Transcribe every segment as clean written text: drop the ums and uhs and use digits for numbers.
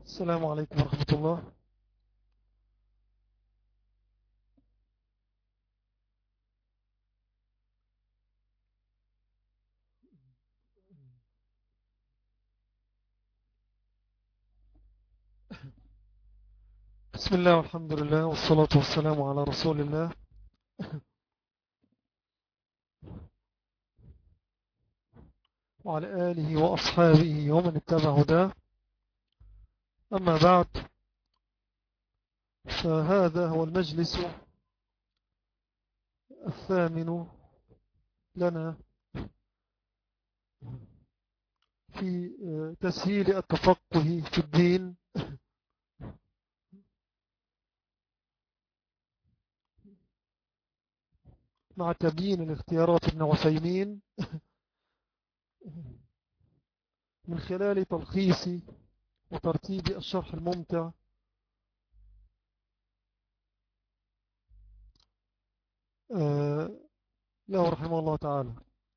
السلام عليكم ورحمة الله. بسم الله والحمد لله والصلاة والسلام على رسول الله وعلى آله وأصحابه ومن اتبع هداه. أما بعد، فهذا هو المجلس الثامن لنا في تسهيل التفقه في الدين مع تبيين الاختيارات ابن عثيمين من خلال تلخيص وترتيب الشرح الممتع له رحمه الله تعالى.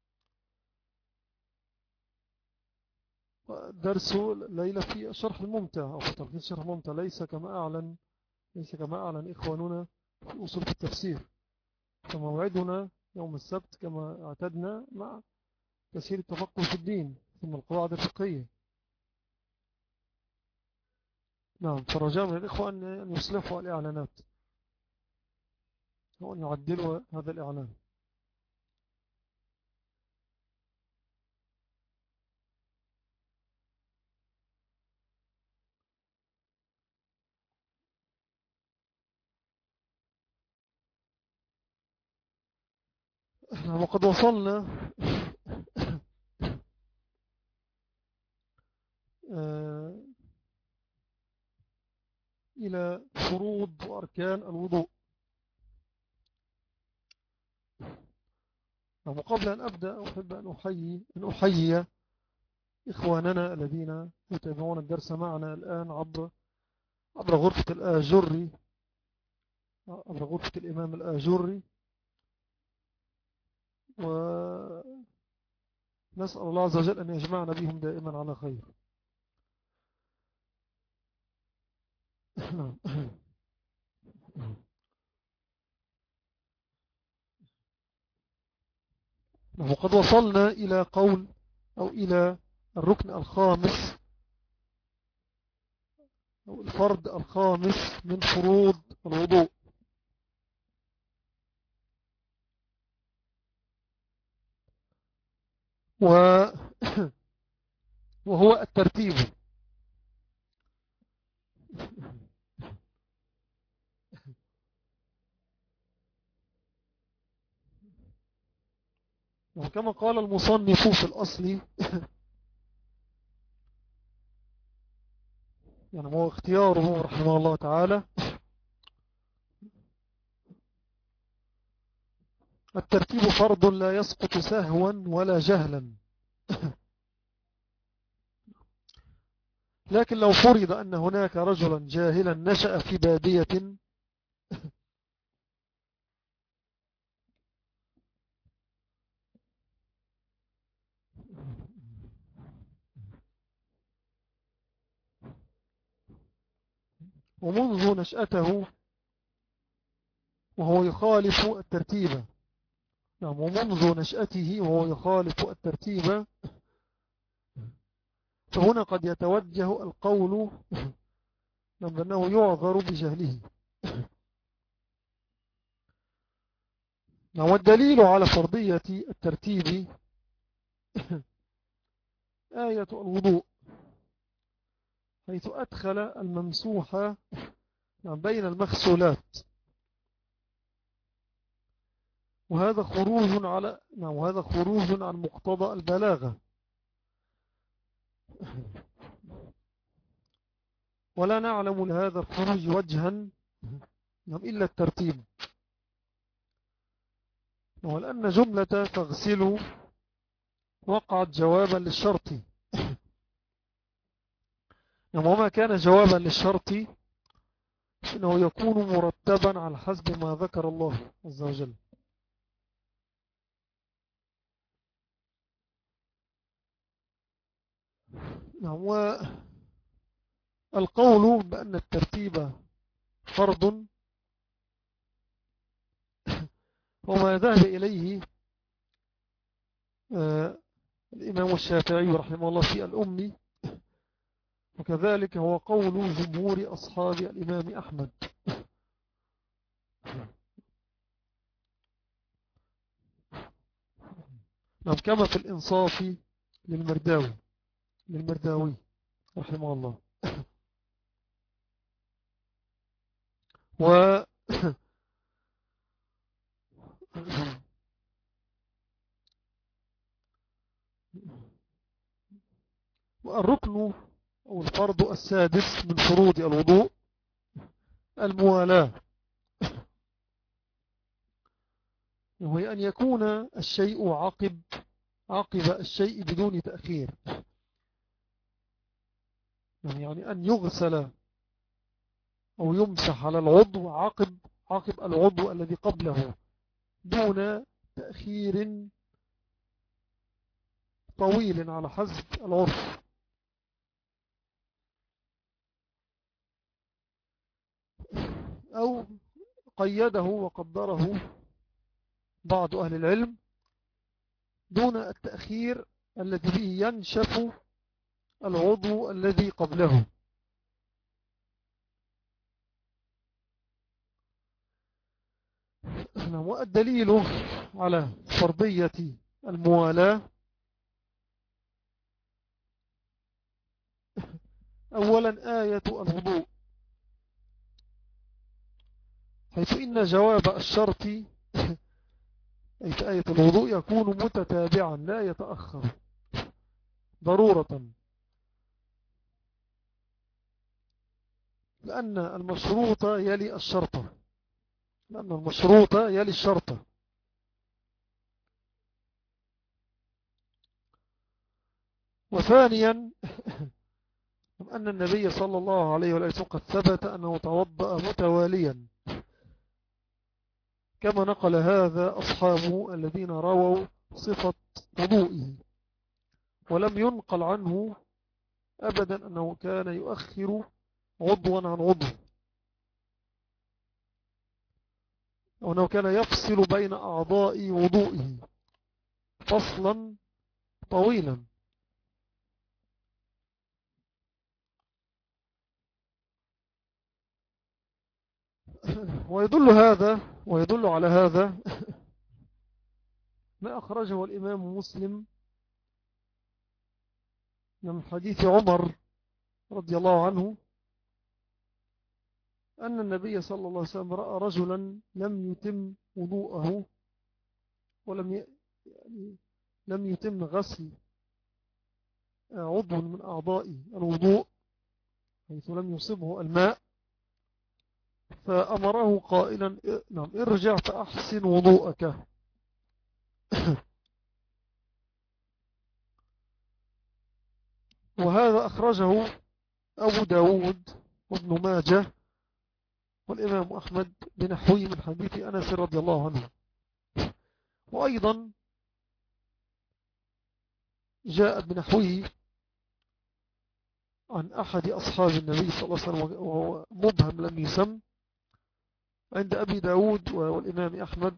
درس ليلة في الشرح الممتع أو في تلخيص الشرح الممتع ليس كما أعلن إخواننا في أصول التفسير. فموعدنا يوم السبت كما اعتدنا مع تسهيل التفقه في الدين ثم القواعد الفقهية. نعم، فرجاء من الإخوة أن يصلحوا الإعلانات وأن يعدلوا هذا الإعلان. وقد وصلنا إلى فروض وأركان الوضوء. وقبل أن أبدأ أحب أن أحيي إخواننا الذين يتابعون الدرس معنا الآن عبر غرفة الآجري، عبر غرفة الإمام الآجري، ونسأل الله عز وجل أن يجمعنا بهم دائما على خير. وقد وصلنا إلى قول أو إلى الركن الخامس أو الفرض الخامس من فروض الوضوء، وهو الترتيب. وكما قال المصنف في الأصل، يعني هو اختياره رحمه الله تعالى، الترتيب فرض لا يسقط سهوا ولا جهلا. لكن لو فرض أن هناك رجلا جاهلا نشأ في بادية ومنذ نشأته وهو يخالف الترتيب، نعم، ومنذ نشأته وهو يخالف الترتيب، فهنا قد يتوجه القول أنه يعذر بجهله. والدليل على فرضية الترتيب آية الوضوء، حيث أدخل الممسوح بين المغسولات، وهذا خروج عن مقتضى البلاغة، ولا نعلم لهذا الخروج وجها إلا الترتيب. ولأن جملة تغسل وقعت جوابا للشرط، وما كان جوابا للشرط فإنه يكون مرتبا على حسب ما ذكر الله عز وجل. القول بأن الترتيب فرض وما ذهب إليه الإمام الشافعي رحمه الله في الأم، وكذلك هو قول جمهور أصحاب الإمام أحمد. نعم، كما في الإنصاف للمرداوي رحمه الله. والركن أو الفرض السادس من فروض الوضوء الموالاة، وهي أن يكون الشيء عقب الشيء بدون تأخير، يعني أن يغسل أو يمسح على العضو عقب العضو الذي قبله دون تأخير طويل على حسب العرف. أو قيده وقدره بعض أهل العلم دون التأخير الذي به ينشف العضو الذي قبله. والدليل على فرضية الموالاة أولا آية الوضوء، حيث إن جواب الشرط أي في آية الوضوء يكون متتابعا لا يتأخر ضرورة، لأن المشروط يلي الشرط. وثانيا أن النبي صلى الله عليه وسلم قد ثبت أنه توضأ متواليا، كما نقل هذا أصحابه الذين رووا صفة وضوئه، ولم ينقل عنه أبدا أنه كان يؤخر عضوا عن عضو، أو أنه كان يفصل بين أعضاء وضوئه فصلا طويلا. ويدل على هذا ما أخرجه الإمام مسلم من حديث عمر رضي الله عنه أن النبي صلى الله عليه وسلم رأى رجلا لم يتم وضوءه لم يتم غسل عضو من أعضاء الوضوء حيث لم يصبه الماء، فأمره قائلا نعم ارجع فأحسن وضوءك. وهذا أخرجه أبو داود وابن ماجه والإمام أحمد بنحوه من حديث أنس رضي الله عنه. وأيضا جاء بنحوه عن أحد أصحاب النبي صلى الله عليه وسلم وهو مبهم لم يسم عند أبي داود والإمام أحمد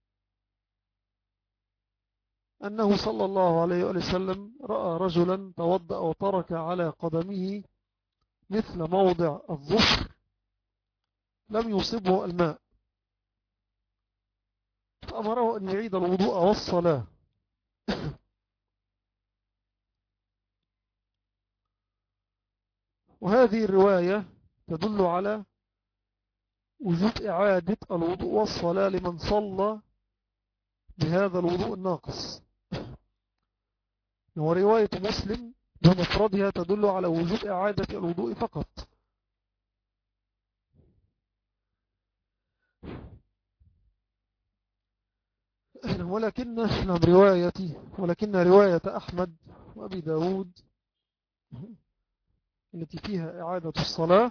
أنه صلى الله عليه وسلم رأى رجلا توضأ وترك على قدمه مثل موضع الظفر لم يصبه الماء، فأمره أن يعيد الوضوء والصلاة. وهذه الرواية تدل على وجوب إعادة الوضوء والصلاة لمن صلى بهذا الوضوء الناقص. ورواية مسلم بمفردها تدل على وجوب إعادة الوضوء فقط. ولكن رواية أحمد وأبي داود التي فيها إعادة الصلاة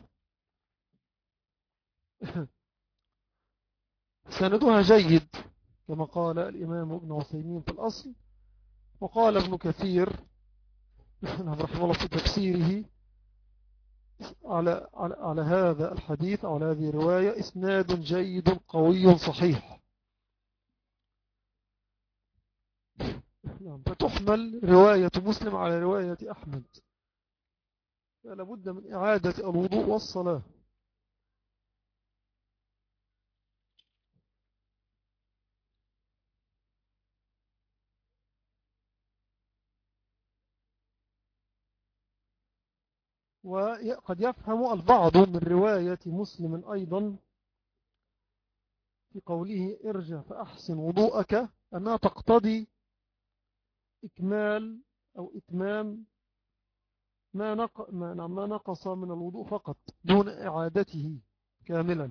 سندها جيد كما قال الإمام ابن عثيمين في الأصل، وقال ابن كثير رحمه الله في تفسيره على هذا الحديث أو على هذه الرواية إسناد جيد قوي صحيح. فتحمل رواية مسلم على رواية أحمد، فلا بد من إعادة الوضوء والصلاة. وقد يفهم البعض من رواية مسلم أيضا في قوله ارجع فأحسن وضوءك أنها تقتضي إكمال أو إتمام ما نقص من الوضوء فقط دون إعادته كاملا.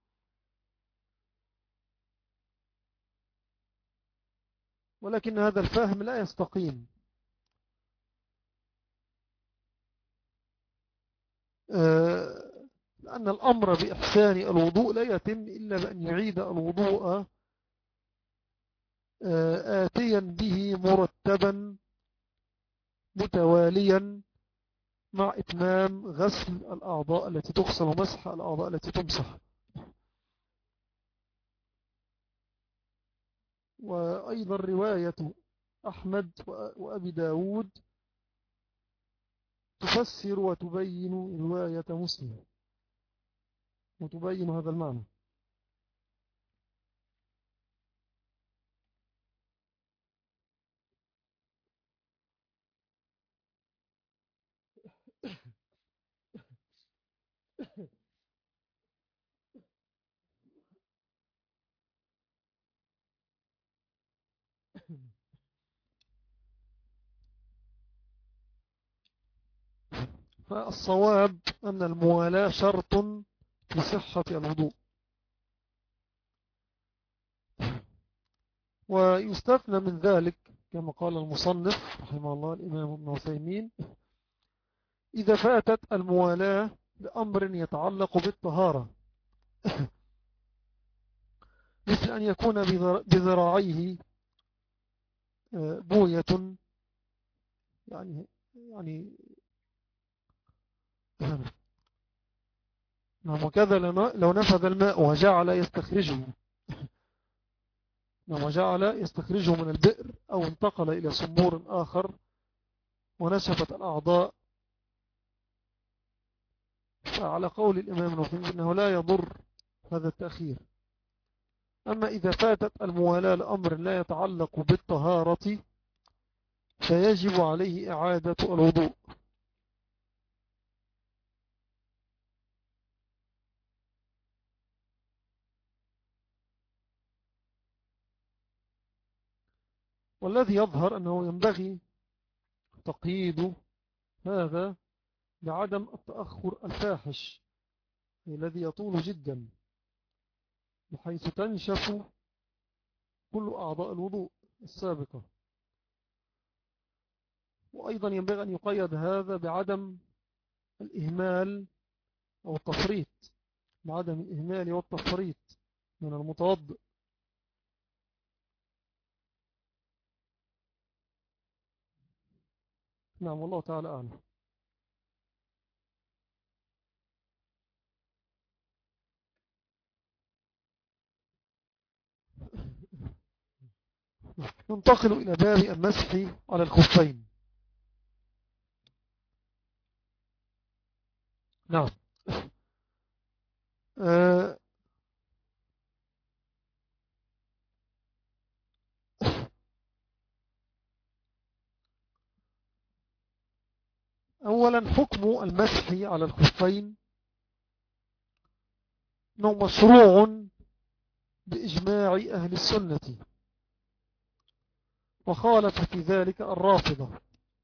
ولكن هذا الفهم لا يستقيم، لأن الأمر بإحسان الوضوء لا يتم إلا بأن يعيد الوضوء آتيا به مرتبا متواليا مع إتمام غسل الأعضاء التي تغسل ومسح الأعضاء التي تمسح. وأيضا رواية أحمد وأبي داود تفسر وتبين رواية مسلم وتبين هذا المعنى. فالصواب أن الموالاة شرط في صحة الوضوء. ويستثنى من ذلك كما قال المصنف رحمه الله الإمام ابن عثيمين إذا فاتت الموالاة بأمر يتعلق بالطهارة مثل أن يكون بذراعيه بوية يعني نعم. وكذا لو نفذ الماء وجعل يستخرجه من البئر أو انتقل إلى صنبور آخر ونشفت الأعضاء، فعلى قول الإمام النووي أنه لا يضر هذا التأخير. أما إذا فاتت الموالاة لأمر لا يتعلق بالطهارة فيجب عليه إعادة الوضوء. والذي يظهر أنه ينبغي تقييد هذا بعدم التأخر الفاحش الذي يطول جدا بحيث تنشف كل أعضاء الوضوء السابقة. وأيضا ينبغي أن يقيد هذا بعدم الإهمال أو التفريط، بعدم الإهمال والتفريط من المتوضئ. نعم والله تعالى أعلم. ننتقل إلى باب المسح على الخفين. نعم. أولا حكم المسح على الخفين أنه مشروع بإجماع أهل السنة، وخالف في ذلك الرافضة،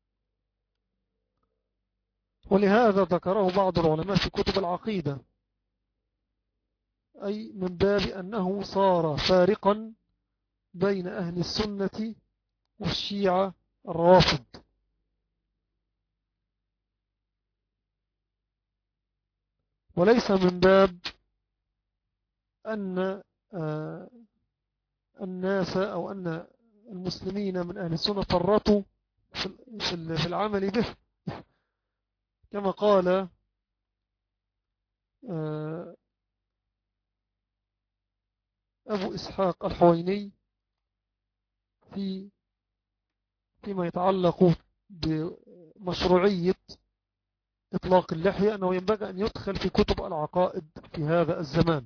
ولهذا ذكره بعض العلماء في كتب العقيدة، أي من باب أنه صار فارقا بين أهل السنة والشيعة الرافض. وليس من باب أن الناس أو أن المسلمين من أهل السنة فرطوا في العمل به، كما قال أبو إسحاق الحويني فيما يتعلق بمشروعية إطلاق اللحية أنه ينبغي أن يدخل في كتب العقائد في هذا الزمان،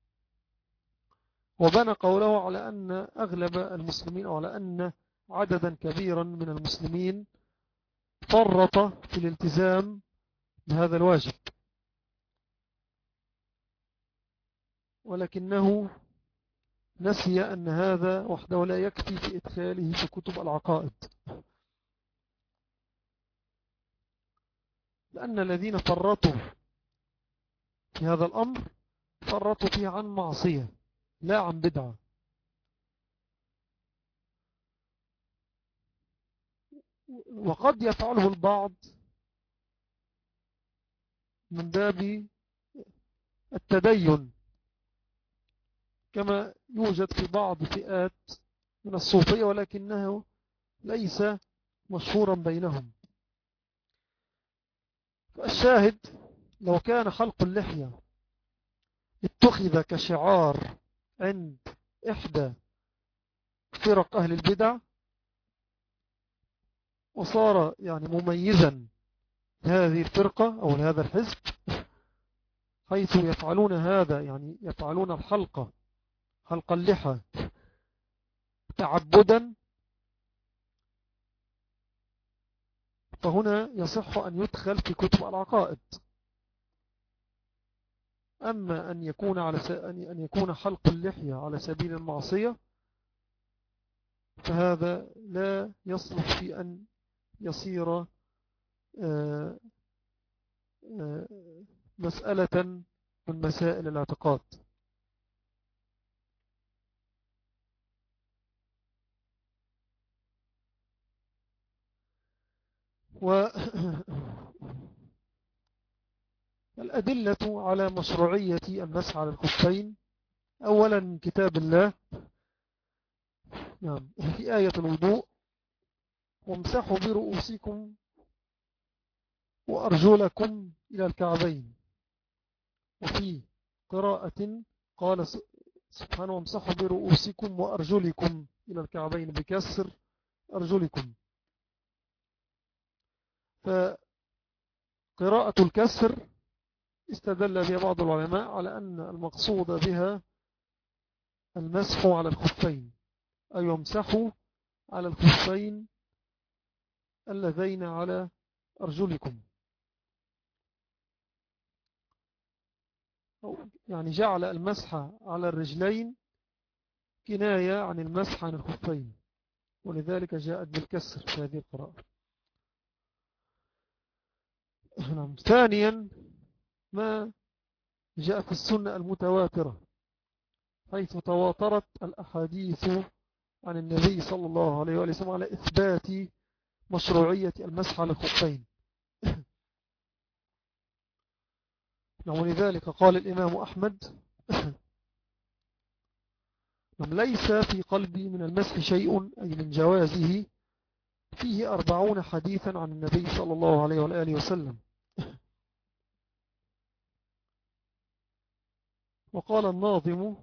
وبنى قوله على أن أغلب المسلمين أو على أن عددا كبيرا من المسلمين فرط في الالتزام بهذا الواجب، ولكنه نسي أن هذا وحده لا يكفي في إدخاله في كتب العقائد، لأن الذين فرطوا في هذا الأمر فرطوا فيه عن معصية لا عن بدعة. وقد يفعله البعض من باب التدين، كما يوجد في بعض فئات من الصوفية، ولكنه ليس مشهورا بينهم. فالشاهد لو كان حلق اللحية اتخذ كشعار عند إحدى فرق أهل البدع وصار يعني مميزا لهذه الفرقة أو لهذا الحزب، حيث يفعلون هذا، يعني يفعلون الحلقة حلق اللحى تعبدا، فهنا يصح أن يدخل في كتب العقائد. أما أن يكون حلق اللحية على سبيل المعصية فهذا لا يصلح في أن يصير مسألة من مسائل الاعتقاد. والأدلة على مشروعية المسح على الخفين أولا من كتاب الله، نعم، في آية الوضوء: وامسحوا برؤوسكم وأرجلكم إلى الكعبين. وفي قراءة قال سبحانه: وامسحوا برؤوسكم وأرجلكم إلى الكعبين بكسر أرجلكم. فقراءة الكسر استدل بها بعض العلماء على أن المقصود بها المسح على الخفين، أي يمسحوا على الخفين اللذين على أرجلكم، يعني جعل المسح على الرجلين كناية عن المسح عن الخفين، ولذلك جاءت بالكسر في هذه القراءة. ثانيا ما جاء في السنة المتواترة، حيث تواترت الأحاديث عن النبي صلى الله عليه وسلم على إثبات مشروعية المسح على الخفين. ولذلك قال الإمام أحمد: ليس في قلبي من المسح شيء، أي من جوازه، فيه 40 حديثا عن النبي صلى الله عليه وآله وسلم. وقال الناظم: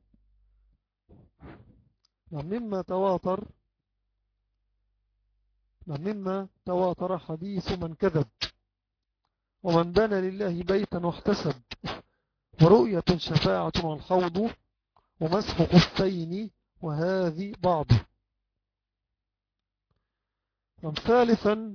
مما تواتر حديث من كذب، ومن بنى لله بيتا واحتسب، ورؤية شفاعة والحوض، ومسح خفين وهذه بعض. ثالثا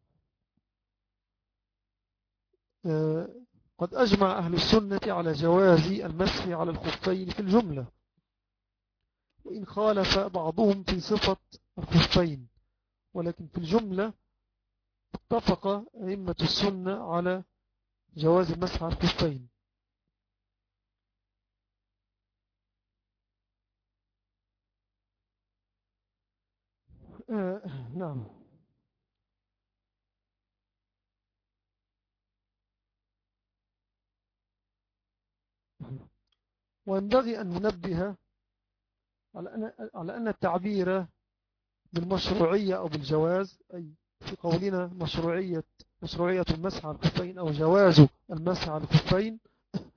قد أجمع أهل السنة على جواز المسح على الخفين في الجملة، وإن خالف بعضهم في صفة الخفين، ولكن في الجملة اتفق أئمة السنة على جواز المسح على الخفين. نعم. وينبغي أن ننبه على أن التعبير بالمشروعية أو بالجواز، أي في قولنا مشروعية المسح على الخفين أو جواز المسح على الخفين،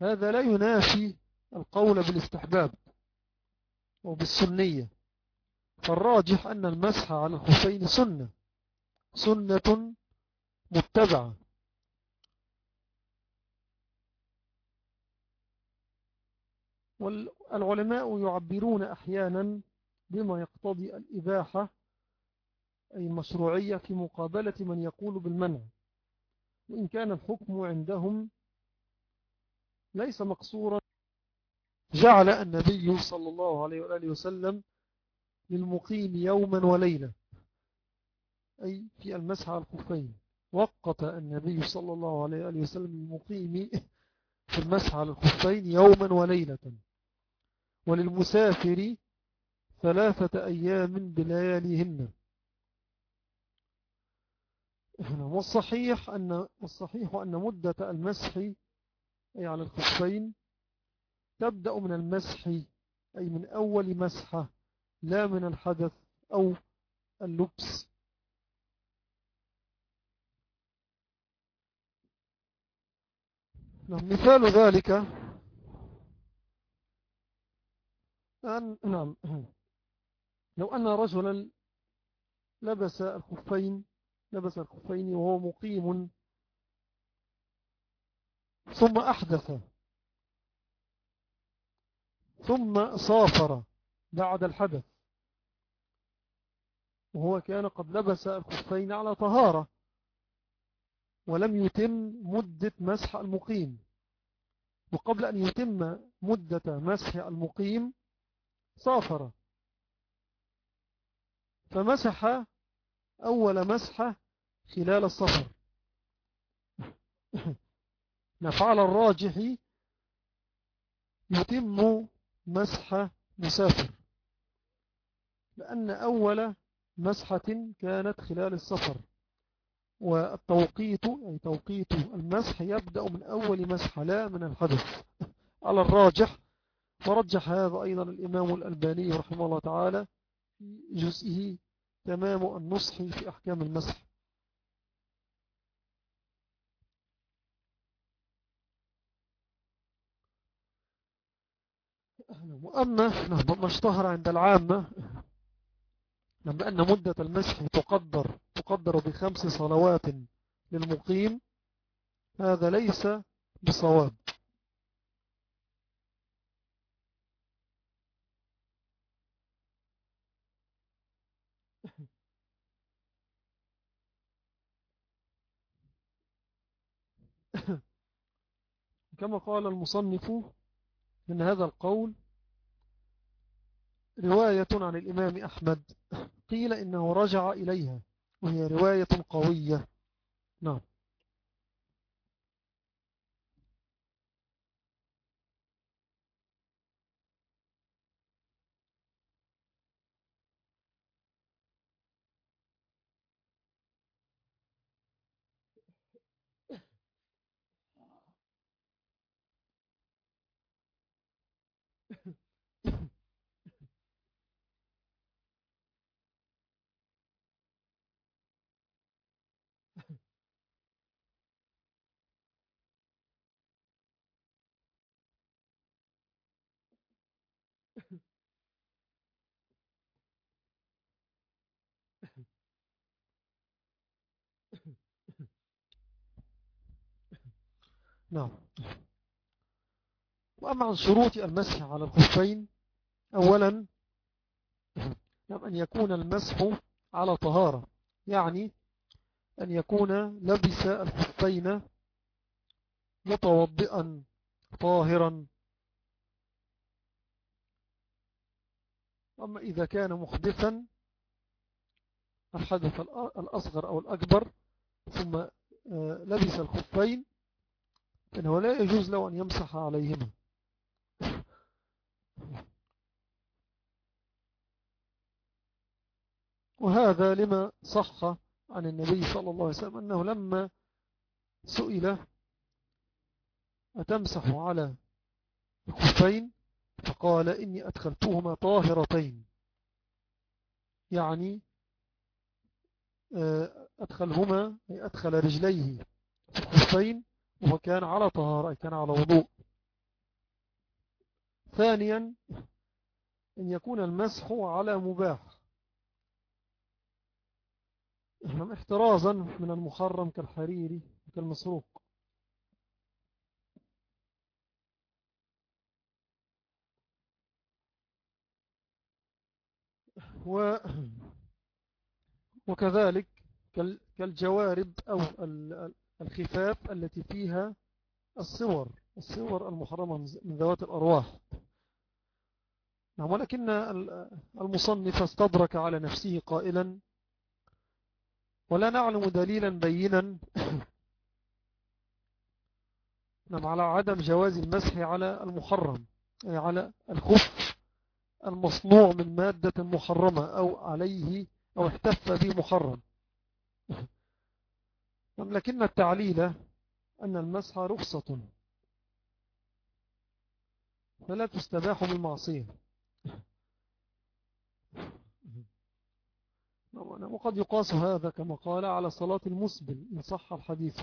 هذا لا ينافي القول بالاستحباب وبالسنية، فالراجح أن المسح على الخفين سنة متبعة. والعلماء يعبرون أحيانا بما يقتضي الإباحة أي المشروعية في مقابلة من يقول بالمنع، وإن كان الحكم عندهم ليس مقصورا. جعل النبي صلى الله عليه وآله وسلم للمقيم يوما وليلة، أي في المسح على الخفين، وقت النبي صلى الله عليه وآله وسلم للمقيم في المسح على الخفين يوما وليلة، وللمسافر 3 أيام بلياليهن. والصحيح أن مدة المسح أي على الخفين تبدأ من المسح أي من أول مسحة، لا من الحدث أو اللبس. مثال ذلك لو أن رجلا لبس الخفين وهو مقيم ثم أحدث ثم سافر بعد الحدث، وهو كان قد لبس الخفين على طهارة ولم يتم مدة مسح المقيم، وقبل أن يتم مدة مسح المقيم سافر فمسح أول مسحة خلال السفر. نفعل الراجح يتم مسح مسافر، لأن أول مسحة كانت خلال السفر، والتوقيت أي توقيت المسح يبدأ من أول مسحة لا من الحدث على الراجح. ورجح هذا أيضا الإمام الألباني رحمه الله تعالى في جزئه تمام النصح في أحكام المسح. وأما ما اشتهر عند العامة أن مدة المسح تقدر ب5 صلوات للمقيم، هذا ليس بصواب. كما قال المصنف إن هذا القول رواية عن الإمام أحمد، قيل إنه رجع إليها وهي رواية قوية. نعم. نعم. وأما عن شروط المسح على الخفين، أولا أن يكون المسح على طهارة، يعني أن يكون لبس الخفين متوضئا طاهرا. أما إذا كان محدثا الحدث الأصغر أو الأكبر ثم لبس الخفين فإنه لا يجوز له أن يمسح عليهما. وهذا لما صح عن النبي صلى الله عليه وسلم أنه لما سئل أتمسح على الخفين فقال إني أدخلتهما طاهرتين، يعني أدخلهما أي أدخل رجليه في الخفين وهو كان على طهارة، كان على وضوء. ثانيا أن يكون المسح على مباح، احترازا من المحرم كالحريري وكالمسروق. وكذلك كالجوارب أو الخفاف التي فيها الصور المحرمة من ذوات الأرواح. نعم، ولكن المصنف استدرك على نفسه قائلا: ولا نعلم دليلا بينا نعم على عدم جواز المسح على المحرم، أي على الخف المصنوع من مادة محرمة أو عليه أو احتف به محرم. لكن التعليل أن المسح رخصة فلا تستباح بالمعصية. وقد يقاس هذا كما قال على صلاة المسبل إن صح الحديث.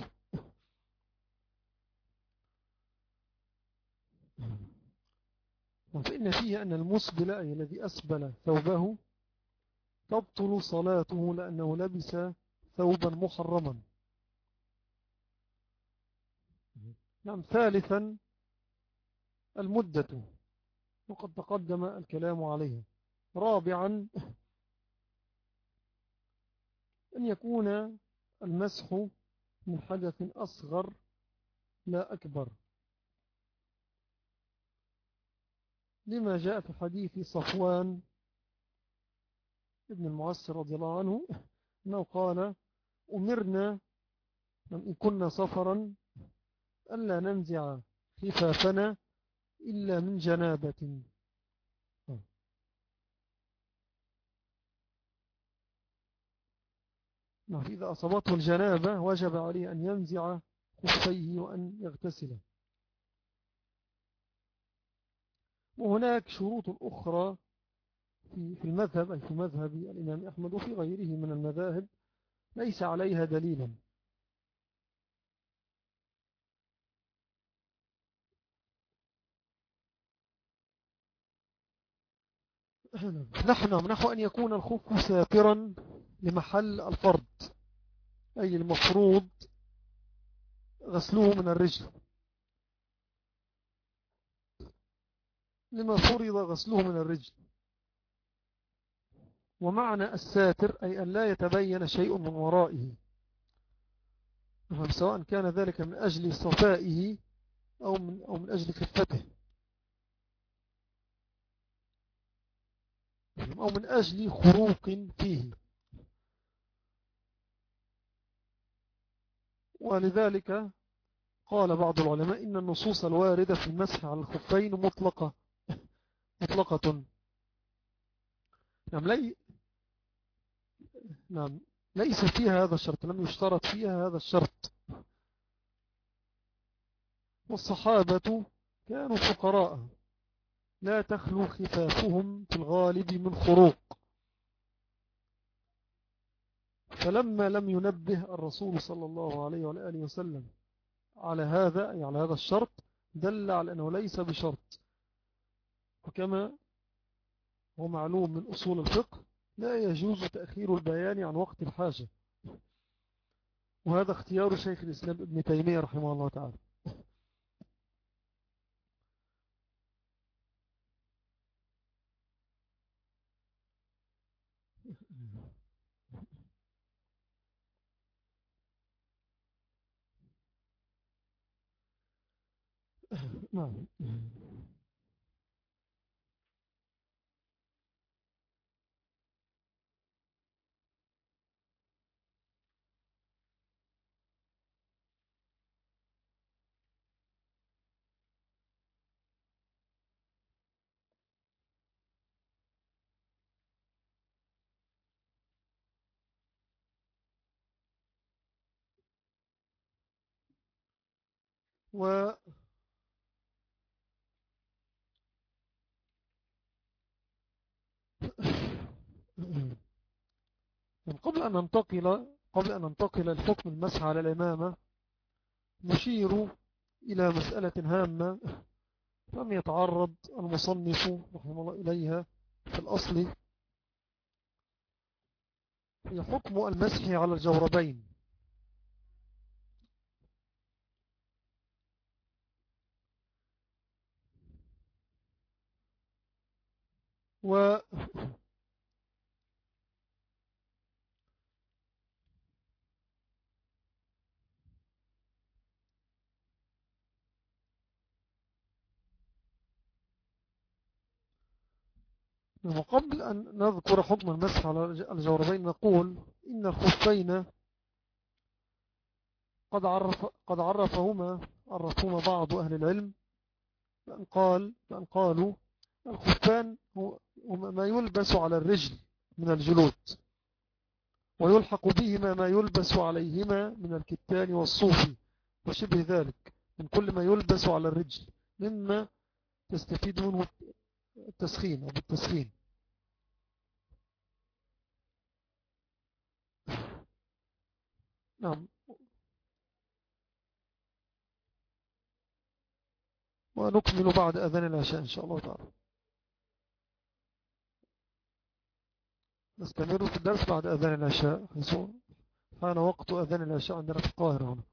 فإن فيه أن المسبل أي الذي أسبل ثوبه تبطل صلاته لأنه لبس ثوبا محرما. نعم. ثالثا المدة، وقد تقدم الكلام عليها. رابعا أن يكون المسح من حدث أصغر لا أكبر، لما جاء في حديث صفوان ابن المعسر رضي الله عنه أنه قال: أمرنا إن كنا سفرا ألا ننزع خفافنا إلا من جنابة. إذا أصابته الجنابة وجب عليه أن ينزع خفيه وأن يغتسل. وهناك شروط أخرى في المذهب، أي في مذهب الإمام أحمد وفي غيره من المذاهب ليس عليها دليلا. نحن أن يكون الخف ساترا لمحل الفرض، أي المفروض غسله من الرجل، لما فرض غسله من الرجل. ومعنى الساتر أي أن لا يتبين شيء من ورائه، سواء كان ذلك من أجل صفائه أو من أجل خفته أو من أجل خروق فيه. ولذلك قال بعض العلماء إن النصوص الواردة في المسح على الخفين مطلقة. نعم ليس فيها هذا الشرط، لم يشترط فيها هذا الشرط. والصحابة كانوا فقراء لا تخلو خفافهم في الغالب من خروق، فلما لم ينبه الرسول صلى الله عليه وآله وسلم على هذا الشرط دل على أنه ليس بشرط. وكما هو معلوم من أصول الفقه لا يجوز تأخير البيان عن وقت الحاجة، وهذا اختيار شيخ الإسلام ابن تيمية رحمه الله تعالى. نعم. و قبل أن ننتقل الحكم المسح على الإمامة نشير إلى مسألة هامة لم يتعرض المصنف رحمه الله إليها في الأصل. هي حكم المسح على الجوربين. و وقبل أن نذكر حكم المسح على الجوربين نقول إن الخفين قد عرفهما بعض أهل العلم بأن قالوا الخفان هما ما يلبس على الرجل من الجلود، ويلحق بهما ما يلبس عليهما من الكتان والصوف وشبه ذلك من كل ما يلبس على الرجل مما تستفيد منه التسخين أو بالتسخين. نعم. ونكمل بعد أذان العشاء إن شاء الله تعالى. نستمر في الدرس بعد أذان العشاء، حان وقت أذان العشاء عندنا في القاهرة هنا.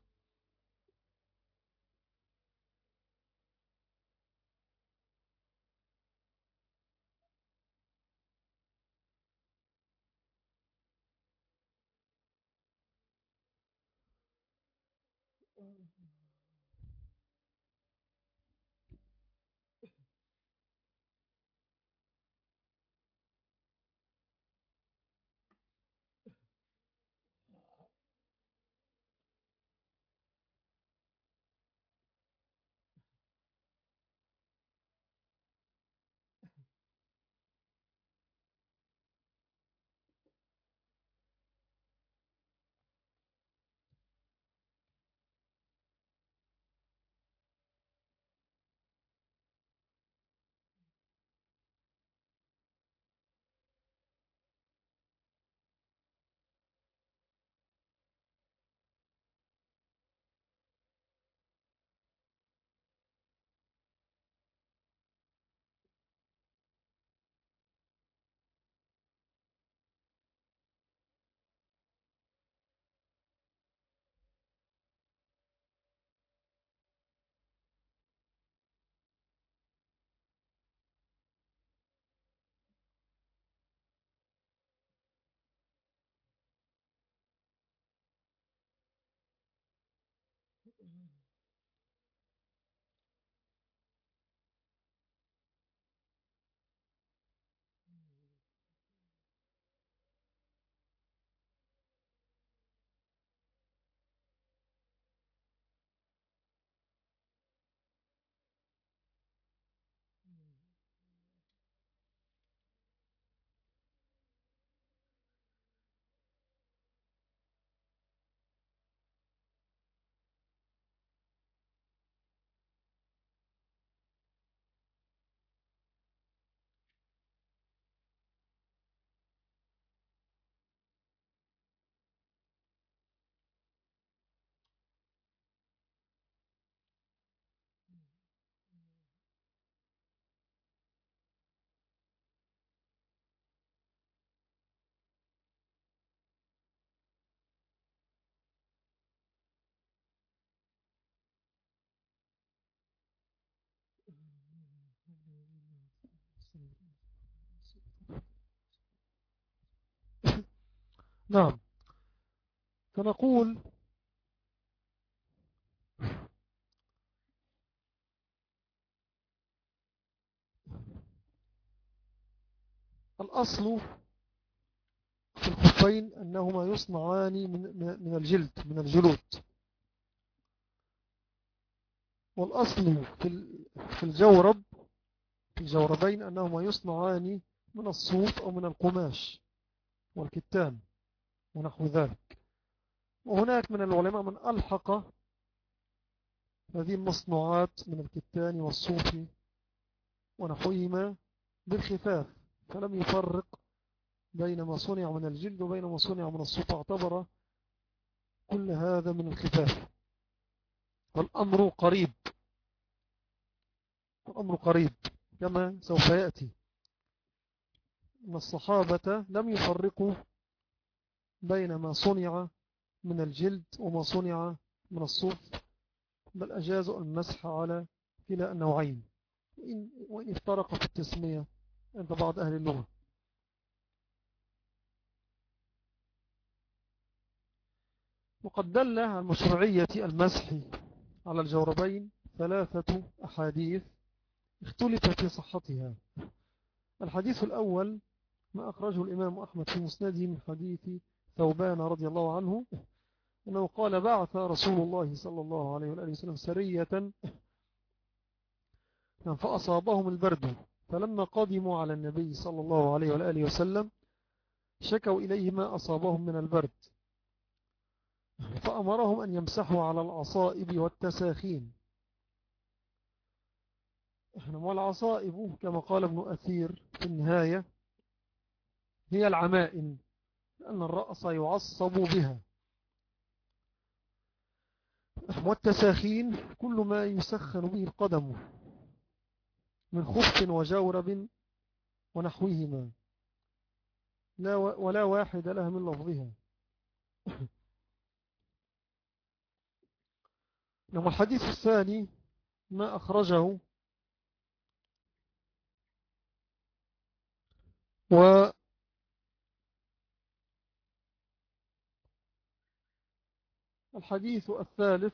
نعم. فنقول الأصل في الخفين أنهما يصنعان من الجلد من الجلود، والأصل في الجوربين أنهما يصنعان من الصوف أو من القماش والكتان ونحو ذلك. وهناك من العلماء من ألحق هذه المصنوعات من الكتان والصوف ونحوهما بالخفاف، فلم يفرق بين ما صنع من الجلد وبين ما صنع من الصوف، اعتبر كل هذا من الخفاف. والأمر قريب الأمر قريب كما سوف يأتي. أن الصحابة لم يفرقوا بين ما صنع من الجلد وما صنع من الصوف، بل أجازوا المسح على كلا النوعين، وإن افترق في التسمية عند بعض أهل اللغة. وقد دل على مشروعية المسح على الجوربين 3 أحاديث اختلف في صحتها. الحديث الأول ما أخرجه الإمام أحمد في مسنده من حديث ثوبان رضي الله عنه أنه قال: بعث رسول الله صلى الله عليه وآله وسلم سرية فأصابهم البرد، فلما قدموا على النبي صلى الله عليه وآله وسلم شكوا إليه ما أصابهم من البرد، فأمرهم أن يمسحوا على العصائب والتساخين. والعصائب كما قال ابن أثير في النهاية هي العمائم، لأن الرأس يعصب بها. والتساخين كل ما يسخن به القدم من خف وجورب ونحوهما، ولا واحد لها من لفظها. الحديث الثاني ما أخرجه والحديث الثالث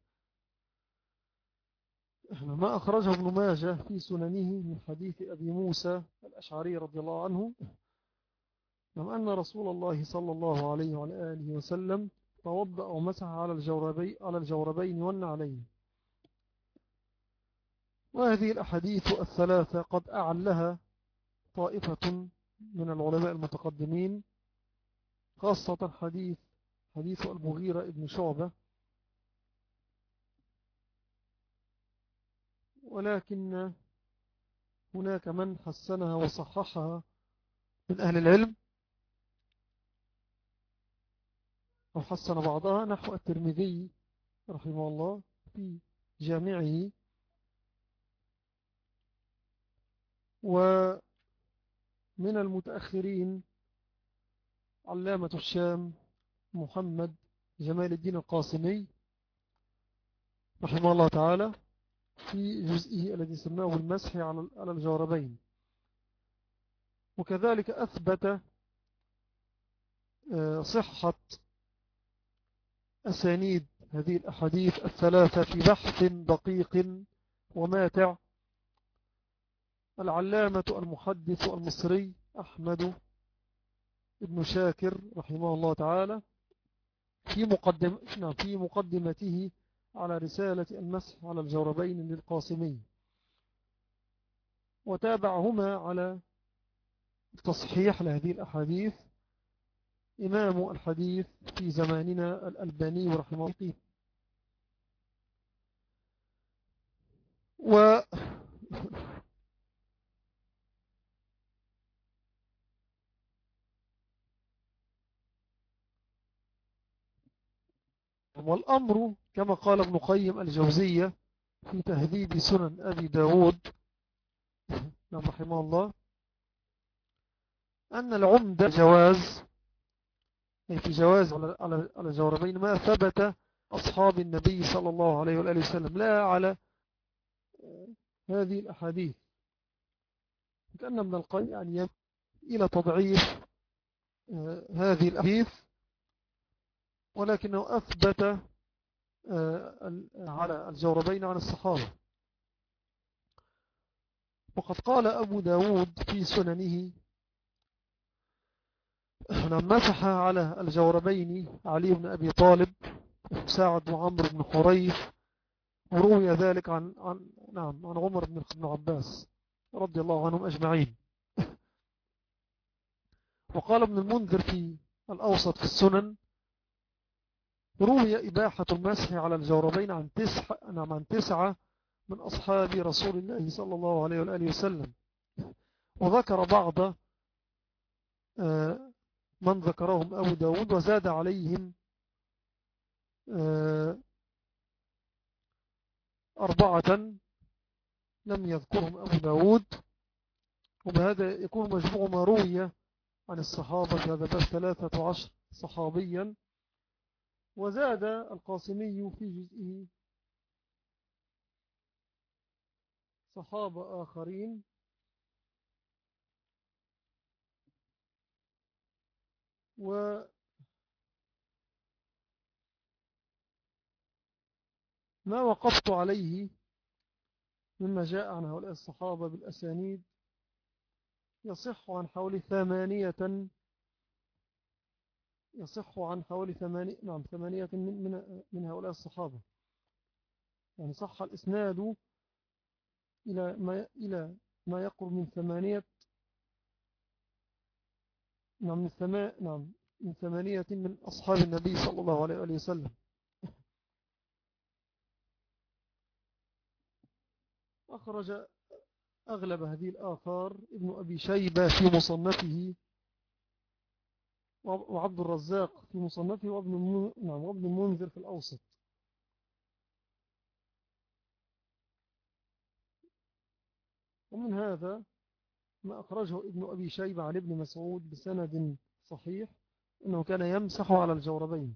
ما أخرجه ابن ماجه في سننه من حديث أبي موسى الأشعري رضي الله عنه أن رسول الله صلى الله عليه وعلى آله وسلم توضأ ومسح على الجوربين والنعلين. وهذه الأحاديث الثلاثة قد أعلها طائفة من العلماء المتقدمين، خاصة حديث المغيرة ابن شعبة، ولكن هناك من حسنها وصححها من أهل العلم وحسن بعضها، نحو الترمذي رحمه الله في جامعه. ومن المتأخرين علامة الشام محمد جمال الدين القاسمي رحمه الله تعالى في جزئه الذي سماه المسح على الجوربين. وكذلك أثبت صحة أسانيد هذه الأحاديث الثلاثة في بحث دقيق وماتع العلامة المحدث المصري أحمد ابن شاكر رحمه الله تعالى في مقدمته على رسالة المسح على الجوربين للقاسمي، وتابعهما على التصحيح لهذه الأحاديث إمام الحديث في زماننا الألباني رحمه الله. والأمر كما قال ابن قيم الجوزية في تهذيب سنن أبي داود رحمه الله أن العمدة جواز، في جواز على الجوربين ما ثبت أصحاب النبي صلى الله عليه وآله وسلم، لا على هذه الأحاديث. كأن ابن القيم يعني إلى تضعيف هذه الأحاديث، ولكنه أثبت على الجوربين عن الصحابة. وقد قال أبو داود في سننه مسح على الجوربين علي بن أبي طالب، سعد وعمر بن حريث، وروي ذلك عن عمر بن عباس رضي الله عنهم أجمعين. وقال ابن المنذر في الأوسط في السنن روي إباحة المسح على الجوربين عن 9 من أصحاب رسول الله صلى الله عليه وآله وسلم. وذكر بعض من ذكرهم أبو داود وزاد عليهم 4 لم يذكرهم أبو داود. وبهذا يكون مجموع ما روي عن الصحابة في هذا باب 13 صحابيا. وزاد القاسمي في جزئه صحابة آخرين، وما وقفت عليه مما جاء عن هؤلاء الصحابة بالأسانيد يصح عن حوالي ثمانية من هؤلاء الصحابة. يعني صح الإسناد إلى ما يقرب من ثمانية، من ثمانية من أصحاب النبي صلى الله عليه وسلم. أخرج أغلب هذه الآثار ابن أبي شيبة في مصنفه، وعبد الرزاق في مصنفه، وابن المنذر في الأوسط. ومن هذا ما أخرجه ابن أبي شيبة عن ابن مسعود بسند صحيح أنه كان يمسح على الجوربين.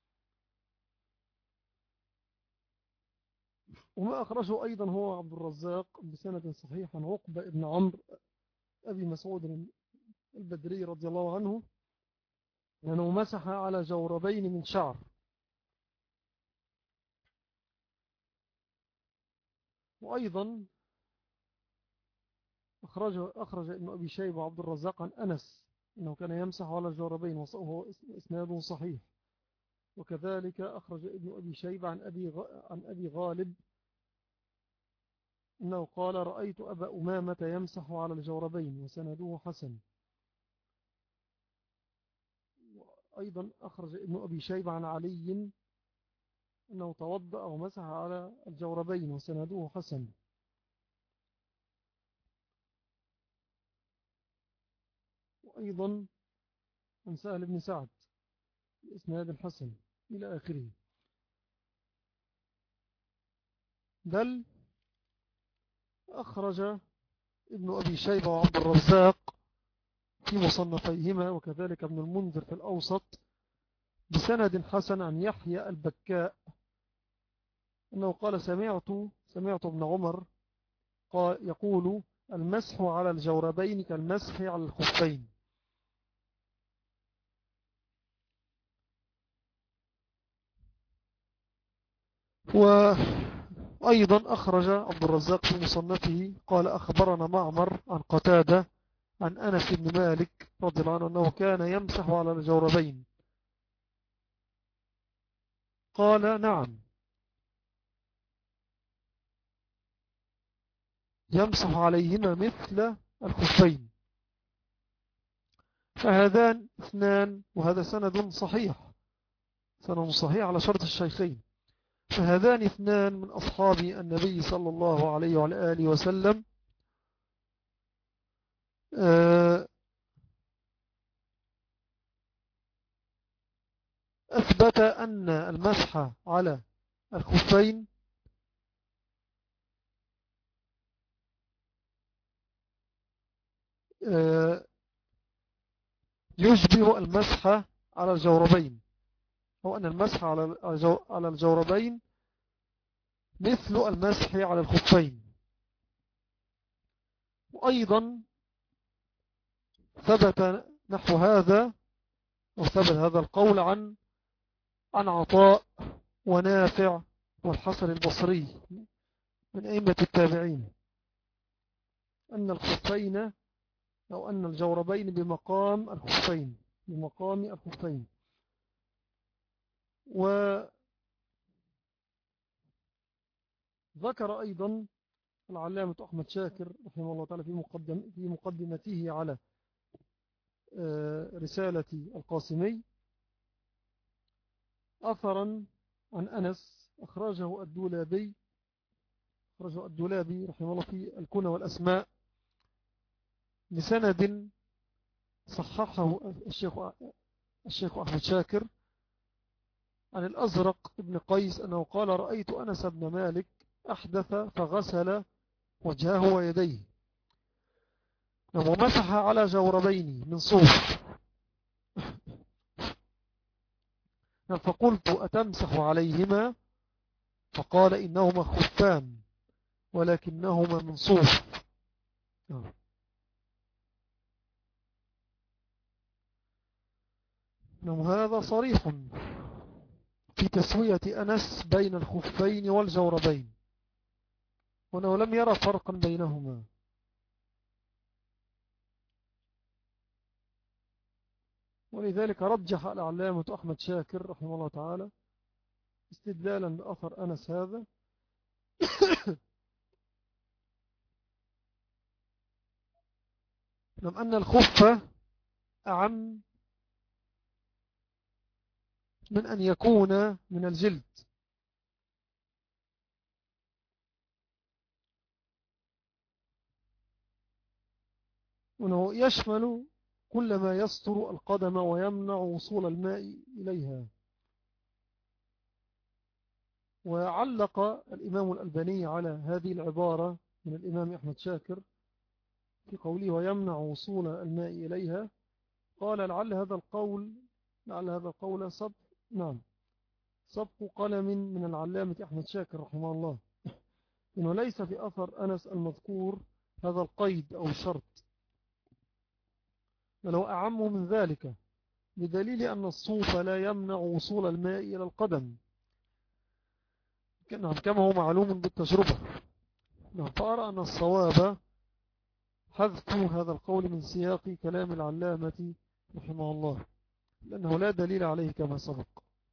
وما أخرجه أيضا هو عبد الرزاق بسند صحيح عن عقبة ابن عمرو أبي مسعود البدري رضي الله عنه أنه مسح على جوربين من شعر. وأيضا أخرج ابن أبي شيبة وعبد الرزاق عن أنس أنه كان يمسح على الجوربين، وهو إسناده صحيح. وكذلك أخرج ابن أبي شيبة عن أبي غالب أنه قال رأيت أبا أمامة يمسح على الجوربين، وسنده حسن. أيضا أخرج ابن أبي شيبة عن علي أنه توضأ ومسح على الجوربين، وسنده حسن. وأيضا عن سهل بن سعد بإسناد الحسن إلى آخره. بل أخرج ابن أبي شيبة وعبد الرزاق في مصنفيهما، وكذلك ابن المنذر في الأوسط بسند حسن عن يحيى البكاء أنه قال سمعت ابن عمر يقول المسح على الجوربين كالمسح على الخفين. وأيضا أخرج عبد الرزاق في مصنفه قال أخبرنا معمر عن قتادة عن أنس بن مالك رضي الله عنه أنه كان يمسح على الجوربين. قال نعم، يمسح عليهما مثل الخفين. فهذان اثنان، وهذا سند صحيح على شرط الشيخين. فهذان اثنان من أصحاب النبي صلى الله عليه وعلى آله وسلم أثبت أن المسح على الخفين يشبه المسح على الجوربين، أو أن المسح على الجوربين مثل المسح على الخفين. وأيضا ثبت نحو هذا، وثبت هذا القول عن عطاء ونافع والحسن البصري من أئمة التابعين، أن الخفين أو أن الجوربين بمقام الخفين. وذكر أيضا العلامة أحمد شاكر رحمه الله تعالى في مقدمته على رسالة القاسمي أثرا عن أنس أخرجه الدولابي رحمه الله في الكنى والأسماء بسند صححه الشيخ أحمد شاكر عن الأزرق ابن قيس أنه قال رأيت أنس بن مالك أحدث فغسل وجهه ويديه. ومسح على جوربين من صوف. فقلت أتمسح عليهما؟ فقال إنهما خفان ولكنهما من صوف. هذا صريح في تسوية أنس بين الخفين والجوربين، وأنه لم يرى فرقا بينهما. ولذلك رجح العلامة أحمد شاكر رحمه الله تعالى استدلالا بأثر أنس هذا أن الخف أعم من أن يكون من الجلد، وأنه يشمل كل ما يستر القدم ويمنع وصول الماء إليها. وعلق الإمام الألباني على هذه العبارة من الإمام أحمد شاكر في قوله ويمنع وصول الماء إليها، قال لعل هذا القول سبق قلم من العلامة أحمد شاكر رحمه الله، إنه ليس في أثر أنس المذكور هذا القيد أو الشرط، بل هو أعم من ذلك، بدليل أن الصوف لا يمنع وصول الماء إلى القدم كما هو معلوم بالتجربة. فأرى أن الصواب حذف هذا القول من سياق كلام العلامة رحمه الله، لأنه لا دليل عليه كما سبق.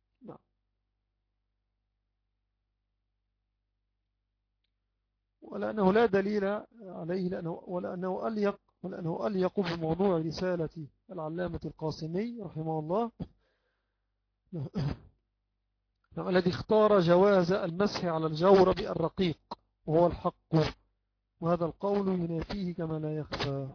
ولأنه لا دليل عليه، ولأنه أليق بموضوع رسالة العلامة القاسمي رحمه الله الذي اختار جواز المسح على الجورب الرقيق وهو الحق، وهذا القول ينافيه كما لا يخفى.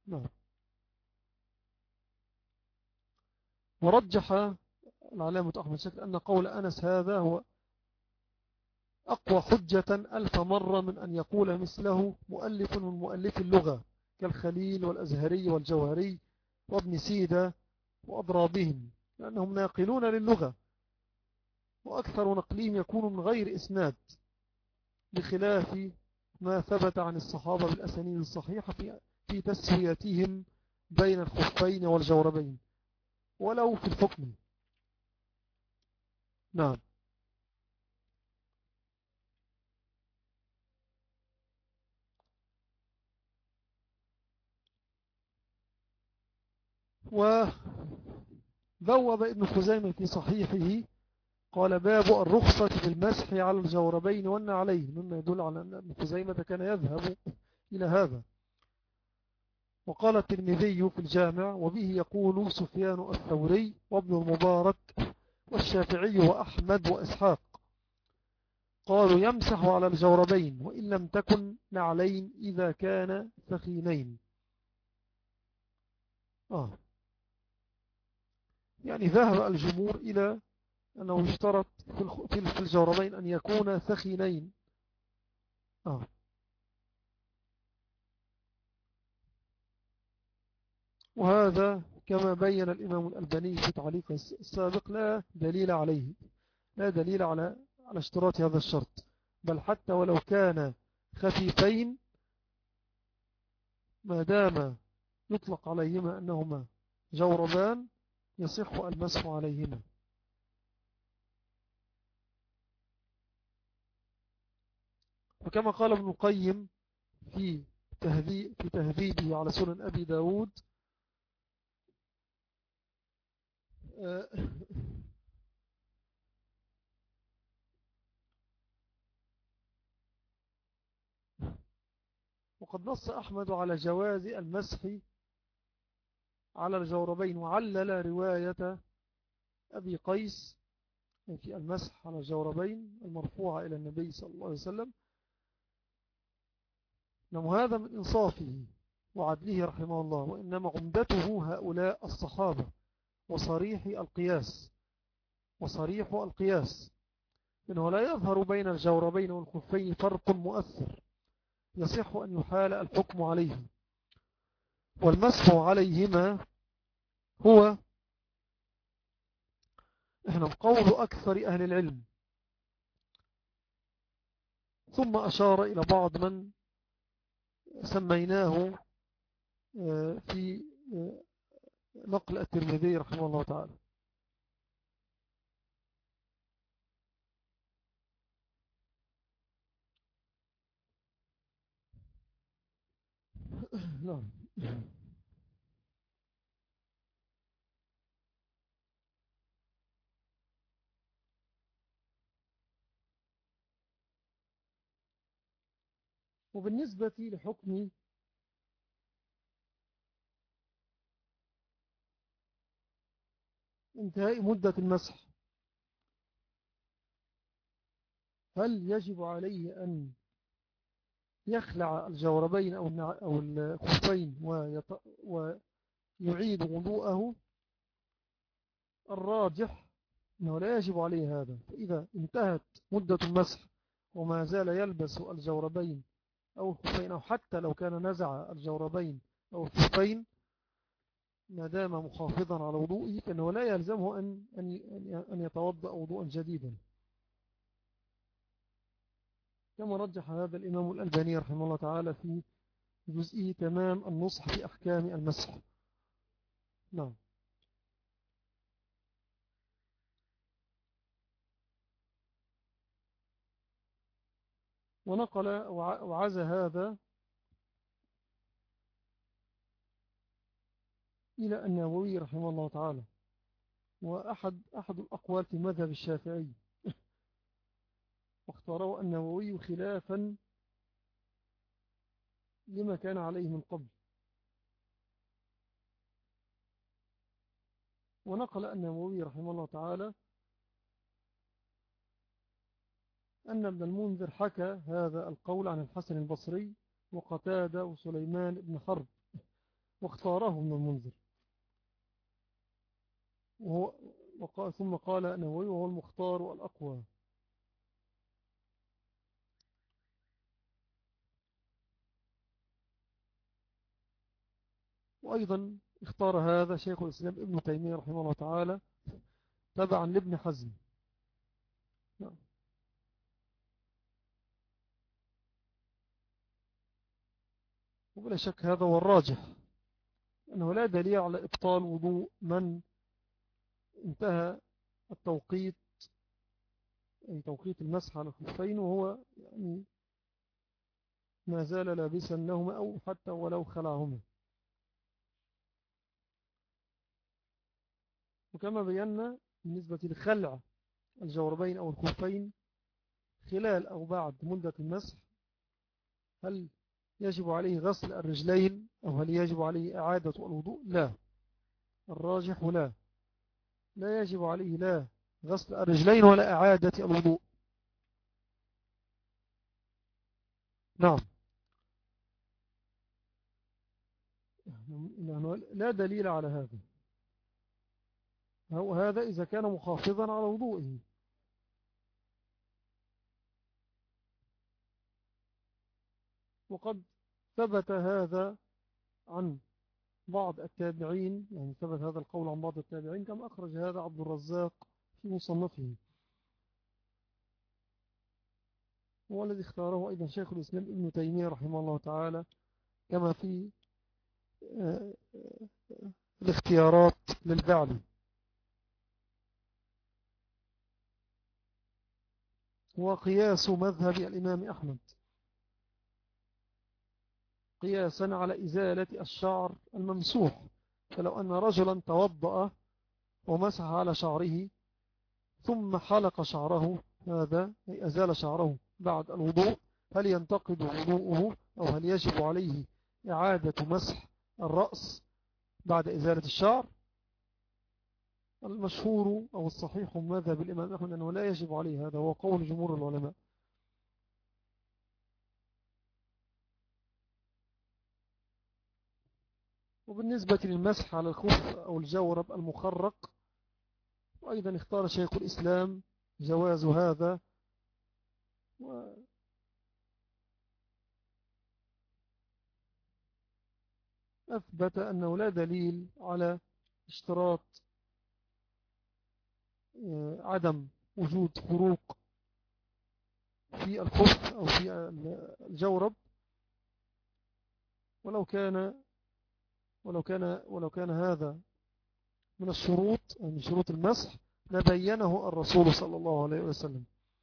ورجح العلامة أحمد شاكر أن قول أنس هذا هو أقوى حجة 1000 مرة من أن يقول مثله مؤلف من مؤلف اللغة كالخليل والأزهري والجوهري وابن سيدة وأضرابهم، لأنهم ناقلون للغة، وأكثر نقلهم يكون من غير إسناد، بخلاف ما ثبت عن الصحابة بالأسانيد الصحيحة في تسويتهم بين الخفين والجوربين ولو في الحكم. نعم. وبوب ابن خزيمة في صحيحه قال باب الرخصة في المسح على الجوربين والنعلين، مما يدل على أن ابن خزيمة كان يذهب إلى هذا. وقال الترمذي في الجامع وبه يقول سفيان الثوري وابن المبارك والشافعي وأحمد وإسحاق، قالوا يمسح على الجوربين وإن لم تكن نعلين إذا كان ثخينين. يعني ذهب الجمهور إلى أنه يشترط في الجوربين أن يكون ثخينين. وهذا كما بين الإمام الألباني في تعليق السابق لا دليل عليه، لا دليل على اشتراط هذا الشرط، بل حتى ولو كان خفيفين ما دام يطلق عليهما أنهما جوربان يصح المسح عليهما. وكما قال ابن القيم في تهذيبه على سنن أبي داود وقد نص أحمد على جواز المسح على الجوربين، وعلل رواية أبي قيس في المسح على الجوربين المرفوعة إلى النبي صلى الله عليه وسلم، هذا من إنصافه وعدله رحمه الله، وإنما عمدته هؤلاء الصحابة وصريح القياس إنه لا يظهر بين الجوربين والخفين فرق مؤثر، يصح أن يحال الحكم عليه. والمسح عليهما هو قول أكثر أهل العلم. ثم أشار إلى بعض من سميناه في نقل الترمذي رحمه الله تعالى. نعم. وبالنسبة لحكم انتهاء مدة المسح، هل يجب عليه أن يخلع الجوربين أو الخفين ويعيد وضوءه؟ الراجح أنه لا يجب عليه هذا. فإذا انتهت مدة المسح وما زال يلبس الجوربين أو الخفين، أو حتى لو كان نزع الجوربين أو الخفين، ما دام محافظا على وضوئه فإنه لا يلزمه أن يتوضأ وضوءا جديدا، كما رجح هذا الإمام الألباني رحمه الله تعالى في جزئه تمام النصح في أحكام المسح. نعم. ونقل وعزى هذا إلى النووي رحمه الله تعالى، وأحد الأقوال في مذهب الشافعي، واختاره النووي خلافا لما كان عليه من قبل. ونقل النووي رحمه الله تعالى أن ابن المنذر حكى هذا القول عن الحسن البصري وقتادة وسليمان بن حرب، واختاره ابن المنذر، ثم قال النووي وهو المختار والأقوى. وأيضا اختار هذا شيخ الإسلام ابن تيمية رحمه الله تعالى تبعا لابن حزم. نعم. وبلا شك هذا هو الراجح، أنه لا دليل على إبطال وضوء من انتهى التوقيت، أي توقيت المسح على الخفين، وهو يعني ما زال لابسا لهما أو حتى ولو خلعهما. وكما بينا بالنسبة لخلع الجوربين أو الخفين خلال أو بعد مدة المسح، هل يجب عليه غسل الرجلين أو هل يجب عليه إعادة الوضوء؟ لا، الراجح لا يجب عليه لا غسل الرجلين ولا إعادة الوضوء. نعم. لا دليل على هذا، هذا إذا كان محافظا على وضوئه. وقد ثبت هذا عن بعض التابعين، يعني ثبت هذا القول عن بعض التابعين كما أخرج هذا عبد الرزاق في مصنفه، هو الذي اختاره أيضا شيخ الإسلام ابن تيمية رحمه الله تعالى، كما في الاختيارات للبعلي. وقياس مذهب الإمام أحمد قياسا على إزالة الشعر الممسوح، فلو أن رجلا توضأ ومسح على شعره ثم حلق شعره، هذا أي أزال شعره بعد الوضوء، هل ينتقد وضوءه أو هل يجب عليه إعادة مسح الرأس بعد إزالة الشعر؟ المشهور أو الصحيح مذهب الإمام أحمد أنه لا يجب عليه، هذا هو قول جمهور العلماء. وبالنسبة للمسح على الخف أو الجورب المخرق، وأيضا اختار شيخ الإسلام جواز هذا، أثبت أنه لا دليل على اشتراط عدم وجود فروق في الخف أو في الجورب، ولو كان هذا من الشروط أو من شروط المسح لبينه الرسول صلى الله عليه وسلم.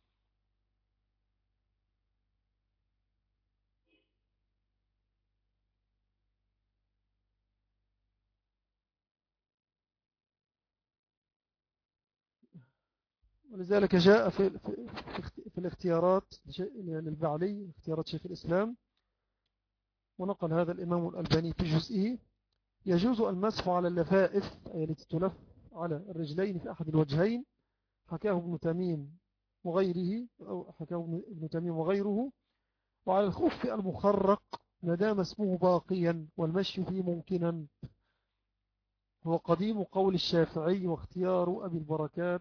ولذلك جاء في الاختيارات للبعلي، اختيارات شيخ الإسلام، ونقل هذا الإمام الألباني في جزئه: يجوز المسح على اللفائف، أي التي تلف على الرجلين في أحد الوجهين. حكاه ابن تميم وغيره، أو حكاه ابن تميم وغيره. وعلى الخف المخرق ما دام اسمه باقيا والمشي فيه ممكنا. هو قديم قول الشافعي واختيار أبي البركات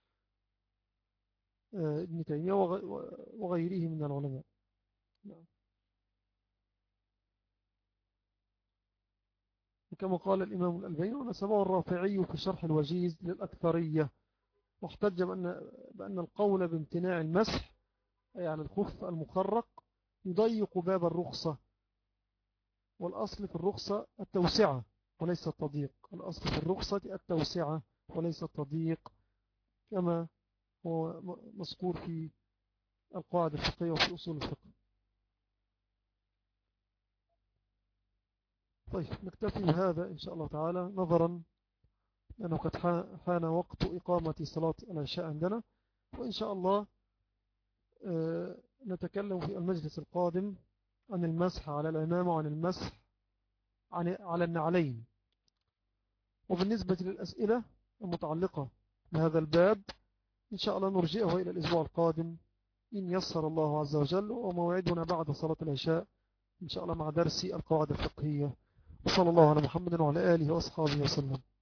ابن تيمية وغيره من العلماء. كما قال الإمام الألباني ونسبه الرافعي في شرح الوجيز للأكثرية، واحتج بأن القول بامتناع المسح أي على الخف المخرق يضيق باب الرخصة، والأصل في الرخصة التوسعة وليس التضييق. الأصل في الرخصة التوسعة وليس التضييق، كما هو مذكور في القواعد الفقهية وفي أصول الفقه. طيب نكتفي بهذا إن شاء الله تعالى، نظرا لأنه قد حان وقت إقامة صلاة العشاء عندنا. وإن شاء الله نتكلم في المجلس القادم عن المسح على العمامة وعن المسح على النعلين. وبالنسبة للأسئلة المتعلقة بهذا الباب إن شاء الله نرجئه إلى الأسبوع القادم إن يسر الله عز وجل، وموعدنا بعد صلاة العشاء إن شاء الله مع درس القواعد الفقهية. وصلى الله على محمد وعلى آله وأصحابه وسلم.